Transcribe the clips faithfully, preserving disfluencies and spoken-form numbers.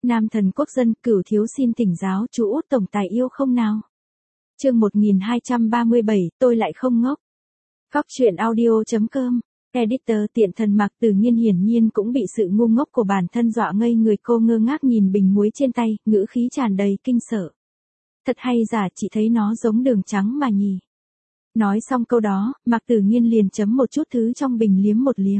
Nam thần quốc dân, Cửu thiếu xin tỉnh giáo, chú út tổng tài yêu không nào? Chương một nghìn hai trăm ba mươi bảy, tôi lại không ngốc. Góc truyện audio chấm com. Editor tiện thần Mạc Tử Nghiên hiển nhiên cũng bị sự ngu ngốc của bản thân dọa ngây người, cô ngơ ngác nhìn bình muối trên tay, ngữ khí tràn đầy kinh sợ. Thật hay giả, chị thấy nó giống đường trắng mà nhỉ? Nói xong câu đó, Mạc Tử Nghiên liền chấm một chút thứ trong bình liếm một liếm.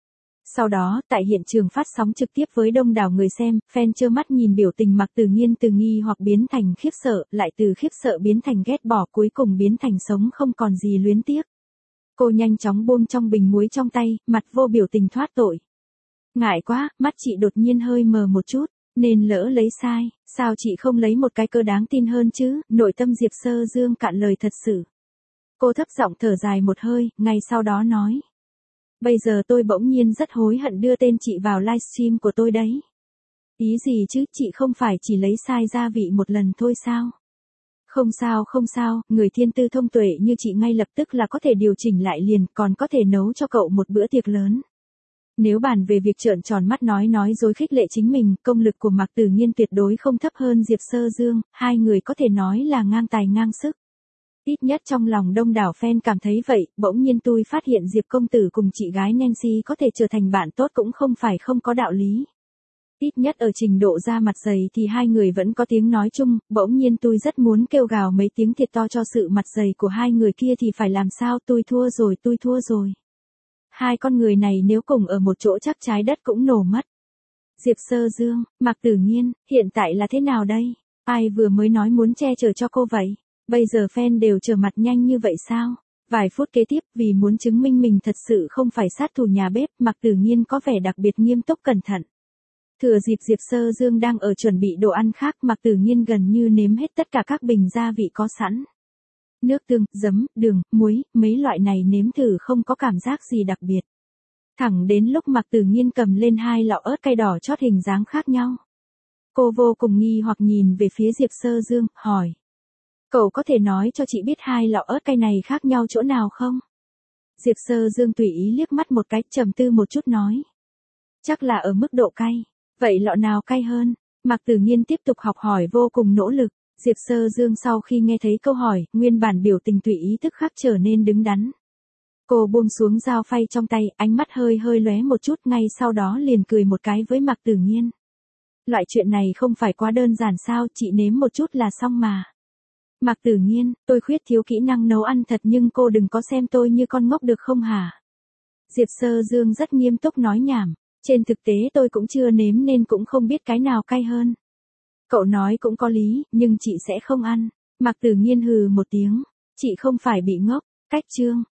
Sau đó, tại hiện trường phát sóng trực tiếp với đông đảo người xem, fan trơ mắt nhìn biểu tình Mạc Tử Nghiên từ nghi hoặc biến thành khiếp sợ, lại từ khiếp sợ biến thành ghét bỏ, cuối cùng biến thành sống không còn gì luyến tiếc. Cô nhanh chóng buông trong bình muối trong tay, mặt vô biểu tình thoát tội. Ngại quá, mắt chị đột nhiên hơi mờ một chút, nên lỡ lấy sai, sao chị không lấy một cái cơ đáng tin hơn chứ? Nội tâm Diệp Sơ Dương cạn lời thật sự. Cô thấp giọng thở dài một hơi, ngay sau đó nói. Bây giờ tôi bỗng nhiên rất hối hận đưa tên chị vào livestream của tôi đấy. Ý gì chứ, chị không phải chỉ lấy sai gia vị một lần thôi sao? Không sao không sao, người thiên tư thông tuệ như chị ngay lập tức là có thể điều chỉnh lại liền, còn có thể nấu cho cậu một bữa tiệc lớn. Nếu bàn về việc trợn tròn mắt nói nói dối khích lệ chính mình, công lực của Mạc Tử Nghiên tuyệt đối không thấp hơn Diệp Sơ Dương, hai người có thể nói là ngang tài ngang sức. Ít nhất trong lòng đông đảo fan cảm thấy vậy, bỗng nhiên tôi phát hiện Diệp công tử cùng chị gái Nancy có thể trở thành bạn tốt cũng không phải không có đạo lý. Ít nhất ở trình độ da mặt dày thì hai người vẫn có tiếng nói chung, bỗng nhiên tôi rất muốn kêu gào mấy tiếng thiệt to cho sự mặt dày của hai người kia thì phải làm sao, tôi thua rồi, tôi thua rồi. Hai con người này nếu cùng ở một chỗ chắc trái đất cũng nổ mất. Diệp Sơ Dương, Mạc Tử Nghiên, hiện tại là thế nào đây? Ai vừa mới nói muốn che chở cho cô vậy? Bây giờ fan đều trở mặt nhanh như vậy sao? Vài phút kế tiếp, vì muốn chứng minh mình thật sự không phải sát thủ nhà bếp, Mạc Tử Nghiên có vẻ đặc biệt nghiêm túc cẩn thận. Thừa dịp Diệp Sơ Dương đang ở chuẩn bị đồ ăn khác, Mạc Tử Nghiên gần như nếm hết tất cả các bình gia vị có sẵn. Nước tương, giấm, đường, muối, mấy loại này nếm thử không có cảm giác gì đặc biệt. Thẳng đến lúc Mạc Tử Nghiên cầm lên hai lọ ớt cay đỏ chót hình dáng khác nhau. Cô vô cùng nghi hoặc nhìn về phía Diệp Sơ Dương, hỏi. Cậu có thể nói cho chị biết hai lọ ớt cay này khác nhau chỗ nào không? Diệp Sơ Dương tùy ý liếc mắt một cái, trầm tư một chút nói. Chắc là ở mức độ cay. Vậy lọ nào cay hơn? Mạc Tử Nghiên tiếp tục học hỏi vô cùng nỗ lực. Diệp Sơ Dương sau khi nghe thấy câu hỏi, nguyên bản biểu tình tùy ý tức khắc trở nên đứng đắn. Cô buông xuống dao phay trong tay, ánh mắt hơi hơi lóe một chút, ngay sau đó liền cười một cái với Mạc Tử Nghiên. Loại chuyện này không phải quá đơn giản sao, chị nếm một chút là xong mà. Mạc Tử Nghiên, tôi khuyết thiếu kỹ năng nấu ăn thật nhưng cô đừng có xem tôi như con ngốc được không hả? Diệp Sơ Dương rất nghiêm túc nói nhảm. Trên thực tế tôi cũng chưa nếm nên cũng không biết cái nào cay hơn. Cậu nói cũng có lý, nhưng chị sẽ không ăn. Mạc Tử Nghiên hừ một tiếng. Chị không phải bị ngốc. Cách chương.